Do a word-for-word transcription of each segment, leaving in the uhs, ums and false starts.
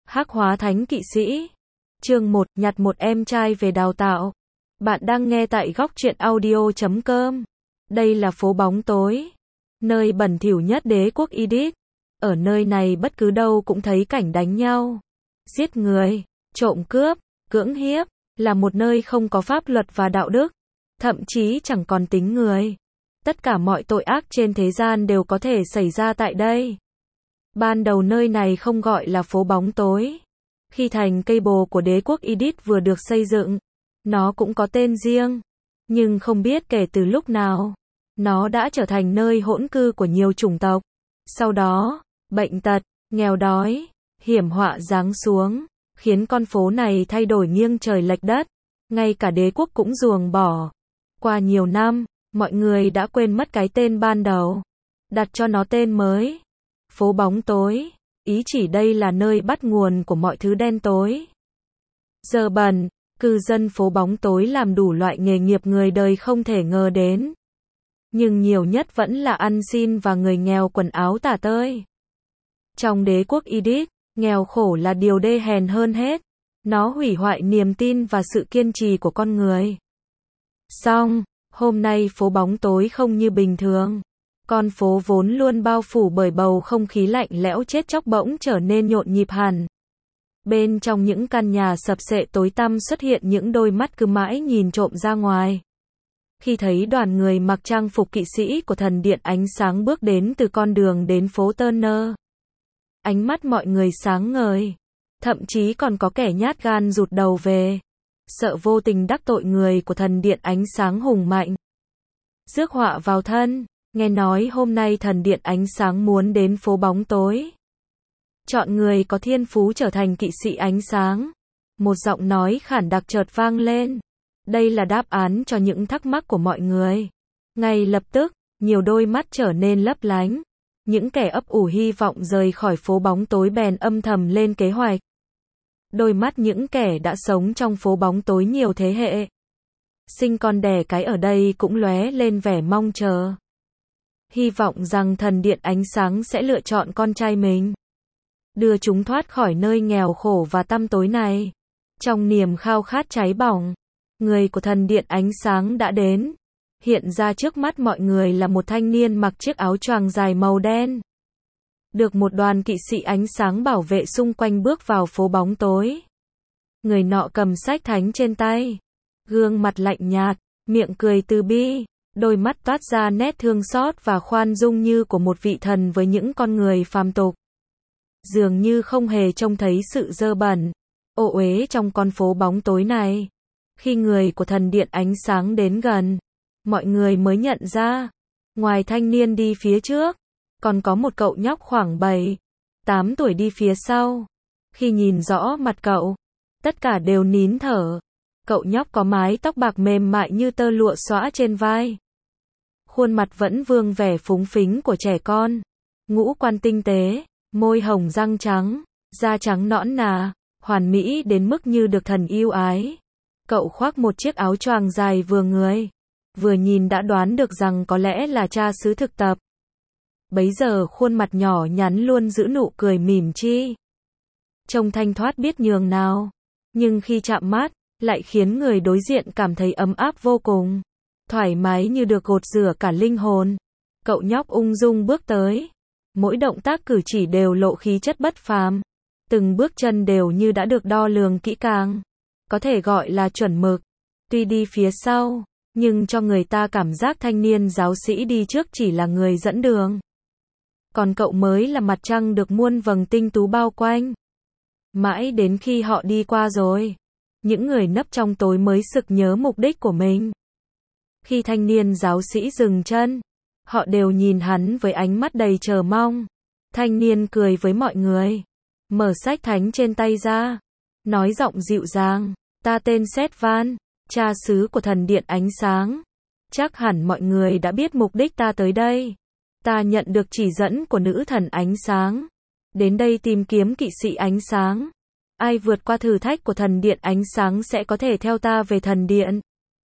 Hắc hóa thánh kỵ sĩ. Chương một, nhặt một em trai về đào tạo. Bạn đang nghe tại góc truyện audio chấm com. Đây là phố bóng tối, nơi bẩn thỉu nhất đế quốc Idit. Ở nơi này bất cứ đâu cũng thấy cảnh đánh nhau, giết người, trộm cướp, cưỡng hiếp, là một nơi không có pháp luật và đạo đức, thậm chí chẳng còn tính người. Tất cả mọi tội ác trên thế gian đều có thể xảy ra tại đây. Ban đầu nơi này không gọi là phố bóng tối. Khi thành cây bồ của đế quốc Idit vừa được xây dựng, nó cũng có tên riêng. Nhưng không biết kể từ lúc nào, nó đã trở thành nơi hỗn cư của nhiều chủng tộc. Sau đó, bệnh tật, nghèo đói, hiểm họa giáng xuống, khiến con phố này thay đổi nghiêng trời lệch đất. Ngay cả đế quốc cũng ruồng bỏ. Qua nhiều năm, mọi người đã quên mất cái tên ban đầu, đặt cho nó tên mới. Phố bóng tối, ý chỉ đây là nơi bắt nguồn của mọi thứ đen tối. Giờ bẩn, cư dân phố bóng tối làm đủ loại nghề nghiệp người đời không thể ngờ đến. Nhưng nhiều nhất vẫn là ăn xin và người nghèo quần áo tả tơi. Trong đế quốc Idit, nghèo khổ là điều đê hèn hơn hết. Nó hủy hoại niềm tin và sự kiên trì của con người. Song, hôm nay phố bóng tối không như bình thường. Con phố vốn luôn bao phủ bởi bầu không khí lạnh lẽo chết chóc bỗng trở nên nhộn nhịp hẳn. Bên trong những căn nhà sập xệ tối tăm xuất hiện những đôi mắt cứ mãi nhìn trộm ra ngoài. Khi thấy đoàn người mặc trang phục kỵ sĩ của thần điện ánh sáng bước đến từ con đường đến phố Turner, ánh mắt mọi người sáng ngời. Thậm chí còn có kẻ nhát gan rụt đầu về, sợ vô tình đắc tội người của thần điện ánh sáng hùng mạnh, rước họa vào thân. Nghe nói hôm nay thần điện ánh sáng muốn đến phố bóng tối, chọn người có thiên phú trở thành kỵ sĩ ánh sáng. Một giọng nói khản đặc chợt vang lên. Đây là đáp án cho những thắc mắc của mọi người. Ngay lập tức, nhiều đôi mắt trở nên lấp lánh. Những kẻ ấp ủ hy vọng rời khỏi phố bóng tối bèn âm thầm lên kế hoạch. Đôi mắt những kẻ đã sống trong phố bóng tối nhiều thế hệ, sinh con đẻ cái ở đây cũng lóe lên vẻ mong chờ. Hy vọng rằng thần điện ánh sáng sẽ lựa chọn con trai mình, đưa chúng thoát khỏi nơi nghèo khổ và tăm tối này. Trong niềm khao khát cháy bỏng, người của thần điện ánh sáng đã đến. Hiện ra trước mắt mọi người là một thanh niên mặc chiếc áo choàng dài màu đen, được một đoàn kỵ sĩ ánh sáng bảo vệ xung quanh bước vào phố bóng tối. Người nọ cầm sách thánh trên tay, gương mặt lạnh nhạt, miệng cười từ bi, đôi mắt toát ra nét thương xót và khoan dung như của một vị thần với những con người phàm tục. Dường như không hề trông thấy sự dơ bẩn, ô uế trong con phố bóng tối này. Khi người của thần điện ánh sáng đến gần, mọi người mới nhận ra, ngoài thanh niên đi phía trước, còn có một cậu nhóc khoảng bảy, tám tuổi đi phía sau. Khi nhìn rõ mặt cậu, tất cả đều nín thở. Cậu nhóc có mái tóc bạc mềm mại như tơ lụa xõa trên vai. Khuôn mặt vẫn vương vẻ phúng phính của trẻ con. Ngũ quan tinh tế, môi hồng răng trắng, da trắng nõn nà, hoàn mỹ đến mức như được thần yêu ái. Cậu khoác một chiếc áo choàng dài vừa người. Vừa nhìn đã đoán được rằng có lẽ là cha xứ thực tập. Bấy giờ khuôn mặt nhỏ nhắn luôn giữ nụ cười mỉm chi, trông thanh thoát biết nhường nào. Nhưng khi chạm mắt, lại khiến người đối diện cảm thấy ấm áp vô cùng, thoải mái như được gột rửa cả linh hồn. Cậu nhóc ung dung bước tới, mỗi động tác cử chỉ đều lộ khí chất bất phàm, từng bước chân đều như đã được đo lường kỹ càng, có thể gọi là chuẩn mực. Tuy đi phía sau, nhưng cho người ta cảm giác thanh niên giáo sĩ đi trước chỉ là người dẫn đường, còn cậu mới là mặt trăng được muôn vầng tinh tú bao quanh. Mãi đến khi họ đi qua rồi, những người nấp trong tối mới sực nhớ mục đích của mình. Khi thanh niên giáo sĩ dừng chân, họ đều nhìn hắn với ánh mắt đầy chờ mong. Thanh niên cười với mọi người, mở sách thánh trên tay ra, nói giọng dịu dàng, ta tên Sét Van, cha xứ của thần điện ánh sáng. Chắc hẳn mọi người đã biết mục đích ta tới đây. Ta nhận được chỉ dẫn của nữ thần ánh sáng, đến đây tìm kiếm kỵ sĩ ánh sáng. Ai vượt qua thử thách của thần điện ánh sáng sẽ có thể theo ta về thần điện.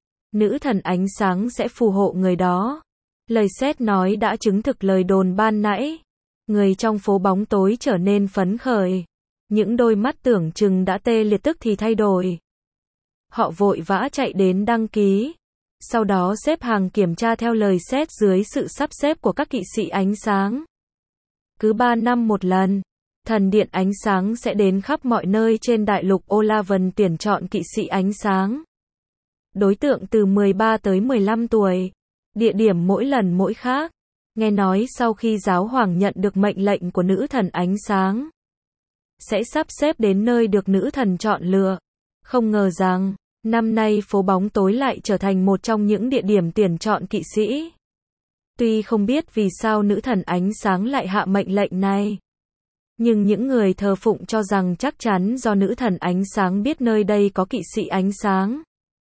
Nữ thần ánh sáng sẽ phù hộ người đó. Lời Sét nói đã chứng thực lời đồn ban nãy. Người trong phố bóng tối trở nên phấn khởi. Những đôi mắt tưởng chừng đã tê liệt tức thì thay đổi. Họ vội vã chạy đến đăng ký. Sau đó xếp hàng kiểm tra theo lời sét dưới sự sắp xếp của các kỵ sĩ ánh sáng. Cứ ba năm một lần, thần điện ánh sáng sẽ đến khắp mọi nơi trên đại lục Olavan tuyển chọn kỵ sĩ ánh sáng. Đối tượng từ mười ba tới mười lăm tuổi. Địa điểm mỗi lần mỗi khác. Nghe nói sau khi giáo hoàng nhận được mệnh lệnh của nữ thần ánh sáng, sẽ sắp xếp đến nơi được nữ thần chọn lựa. Không ngờ rằng, năm nay phố bóng tối lại trở thành một trong những địa điểm tuyển chọn kỵ sĩ. Tuy không biết vì sao nữ thần ánh sáng lại hạ mệnh lệnh này, nhưng những người thờ phụng cho rằng chắc chắn do nữ thần ánh sáng biết nơi đây có kỵ sĩ ánh sáng.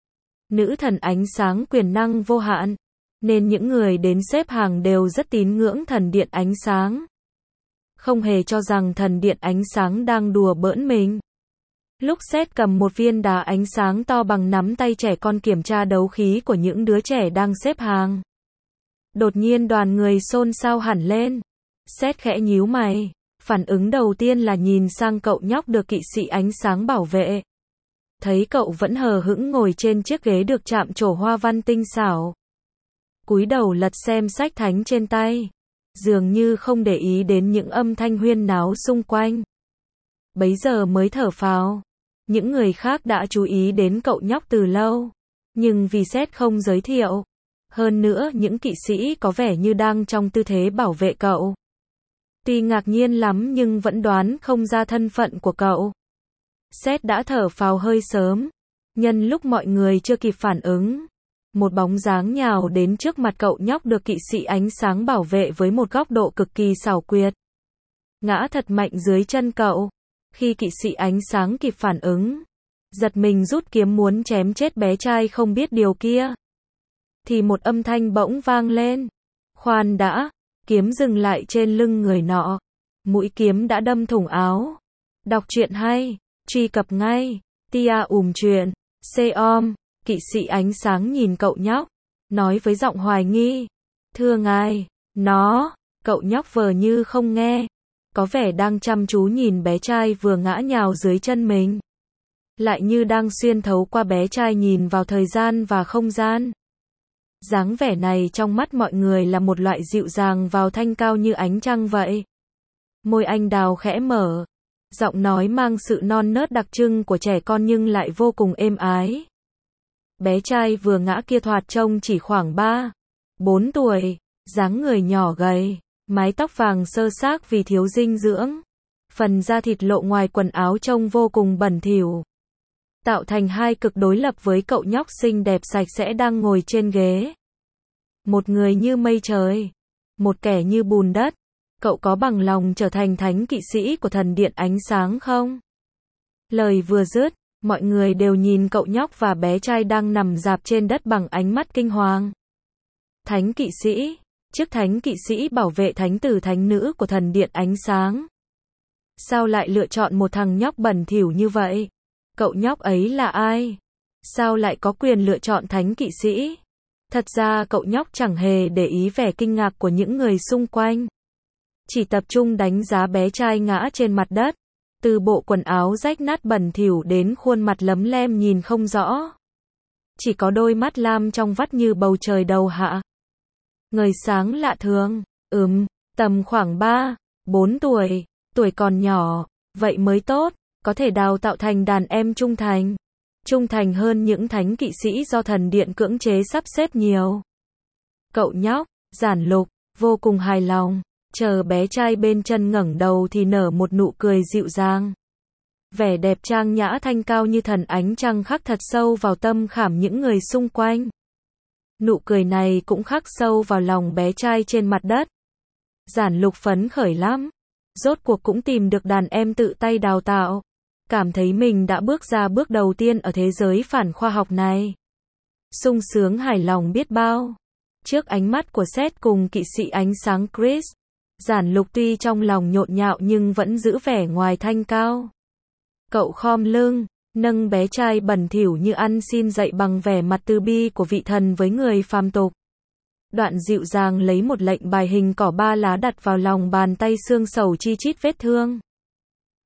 Nữ thần ánh sáng quyền năng vô hạn, nên những người đến xếp hàng đều rất tín ngưỡng thần điện ánh sáng. Không hề cho rằng thần điện ánh sáng đang đùa bỡn mình. Lúc Seth cầm một viên đá ánh sáng to bằng nắm tay trẻ con kiểm tra đấu khí của những đứa trẻ đang xếp hàng, đột nhiên đoàn người xôn xao hẳn lên. Seth khẽ nhíu mày. Phản ứng đầu tiên là nhìn sang cậu nhóc được kỵ sĩ ánh sáng bảo vệ. Thấy cậu vẫn hờ hững ngồi trên chiếc ghế được chạm trổ hoa văn tinh xảo. Cúi đầu lật xem sách thánh trên tay. Dường như không để ý đến những âm thanh huyên náo xung quanh. Bấy giờ mới thở phào. Những người khác đã chú ý đến cậu nhóc từ lâu. Nhưng vì Seth không giới thiệu. Hơn nữa những kỵ sĩ có vẻ như đang trong tư thế bảo vệ cậu. Tuy ngạc nhiên lắm nhưng vẫn đoán không ra thân phận của cậu. Seth đã thở phào hơi sớm. Nhân lúc mọi người chưa kịp phản ứng, một bóng dáng nhào đến trước mặt cậu nhóc được kỵ sĩ ánh sáng bảo vệ với một góc độ cực kỳ xảo quyệt. Ngã thật mạnh dưới chân cậu. Khi kỵ sĩ ánh sáng kịp phản ứng, giật mình rút kiếm muốn chém chết bé trai không biết điều kia, thì một âm thanh bỗng vang lên. Khoan đã, kiếm dừng lại trên lưng người nọ. Mũi kiếm đã đâm thủng áo. Đọc truyện hay, truy cập ngay. Tia ùm truyện. C-om. Kỵ sĩ ánh sáng nhìn cậu nhóc, nói với giọng hoài nghi. Thưa ngài, nó, cậu nhóc vờ như không nghe. Có vẻ đang chăm chú nhìn bé trai vừa ngã nhào dưới chân mình. Lại như đang xuyên thấu qua bé trai nhìn vào thời gian và không gian. Dáng vẻ này trong mắt mọi người là một loại dịu dàng vào thanh cao như ánh trăng vậy. Môi anh đào khẽ mở. Giọng nói mang sự non nớt đặc trưng của trẻ con nhưng lại vô cùng êm ái. Bé trai vừa ngã kia thoạt trông chỉ khoảng ba, bốn tuổi, dáng người nhỏ gầy, mái tóc vàng sơ xác vì thiếu dinh dưỡng. Phần da thịt lộ ngoài quần áo trông vô cùng bẩn thỉu, tạo thành hai cực đối lập với cậu nhóc xinh đẹp sạch sẽ đang ngồi trên ghế. Một người như mây trời, một kẻ như bùn đất. Cậu có bằng lòng trở thành thánh kỵ sĩ của thần điện ánh sáng không? Lời vừa dứt, mọi người đều nhìn cậu nhóc và bé trai đang nằm rạp trên đất bằng ánh mắt kinh hoàng. Thánh kỵ sĩ, chức thánh kỵ sĩ bảo vệ thánh tử thánh nữ của thần điện ánh sáng. Sao lại lựa chọn một thằng nhóc bẩn thỉu như vậy? Cậu nhóc ấy là ai? Sao lại có quyền lựa chọn thánh kỵ sĩ? Thật ra cậu nhóc chẳng hề để ý vẻ kinh ngạc của những người xung quanh. Chỉ tập trung đánh giá bé trai ngã trên mặt đất. Từ bộ quần áo rách nát bẩn thỉu đến khuôn mặt lấm lem nhìn không rõ. Chỉ có đôi mắt lam trong vắt như bầu trời đầu hạ. Ngời sáng lạ thường. Ừm, tầm khoảng ba, bốn tuổi. Tuổi còn nhỏ, vậy mới tốt. Có thể đào tạo thành đàn em trung thành. Trung thành hơn những thánh kỵ sĩ do thần điện cưỡng chế sắp xếp nhiều. Cậu nhóc, Giản Lục, vô cùng hài lòng. Chờ bé trai bên chân ngẩng đầu thì nở một nụ cười dịu dàng. Vẻ đẹp trang nhã thanh cao như thần ánh trăng khắc thật sâu vào tâm khảm những người xung quanh. Nụ cười này cũng khắc sâu vào lòng bé trai trên mặt đất. Giản Lục phấn khởi lắm. Rốt cuộc cũng tìm được đàn em tự tay đào tạo. Cảm thấy mình đã bước ra bước đầu tiên ở thế giới phản khoa học này. Sung sướng hài lòng biết bao. Trước ánh mắt của Seth cùng kỵ sĩ ánh sáng Chris, Giản Lục tuy trong lòng nhộn nhạo nhưng vẫn giữ vẻ ngoài thanh cao. Cậu khom lưng, nâng bé trai bẩn thỉu như ăn xin dậy bằng vẻ mặt từ bi của vị thần với người phàm tục. Đoạn dịu dàng lấy một lệnh bài hình cỏ ba lá đặt vào lòng bàn tay xương sầu chi chít vết thương.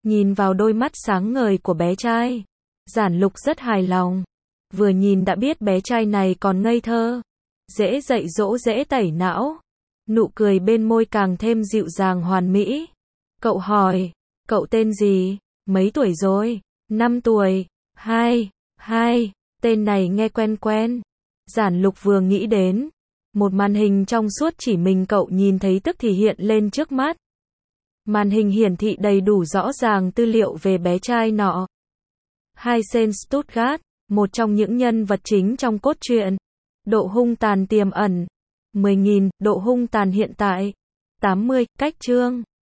Nhìn vào đôi mắt sáng ngời của bé trai, Giản Lục rất hài lòng. Vừa nhìn đã biết bé trai này còn ngây thơ, dễ dạy dỗ dễ tẩy não. Nụ cười bên môi càng thêm dịu dàng hoàn mỹ. Cậu hỏi, cậu tên gì? Mấy tuổi rồi? Năm tuổi. Hai. Hai. Tên này nghe quen quen. Giản Lục vừa nghĩ đến, một màn hình trong suốt chỉ mình cậu nhìn thấy tức thì hiện lên trước mắt. Màn hình hiển thị đầy đủ rõ ràng tư liệu về bé trai nọ. Heisen Stuttgart, một trong những nhân vật chính trong cốt truyện. Độ hung tàn tiềm ẩn, mười nghìn, độ hung tàn hiện tại, tám mươi, cách chương.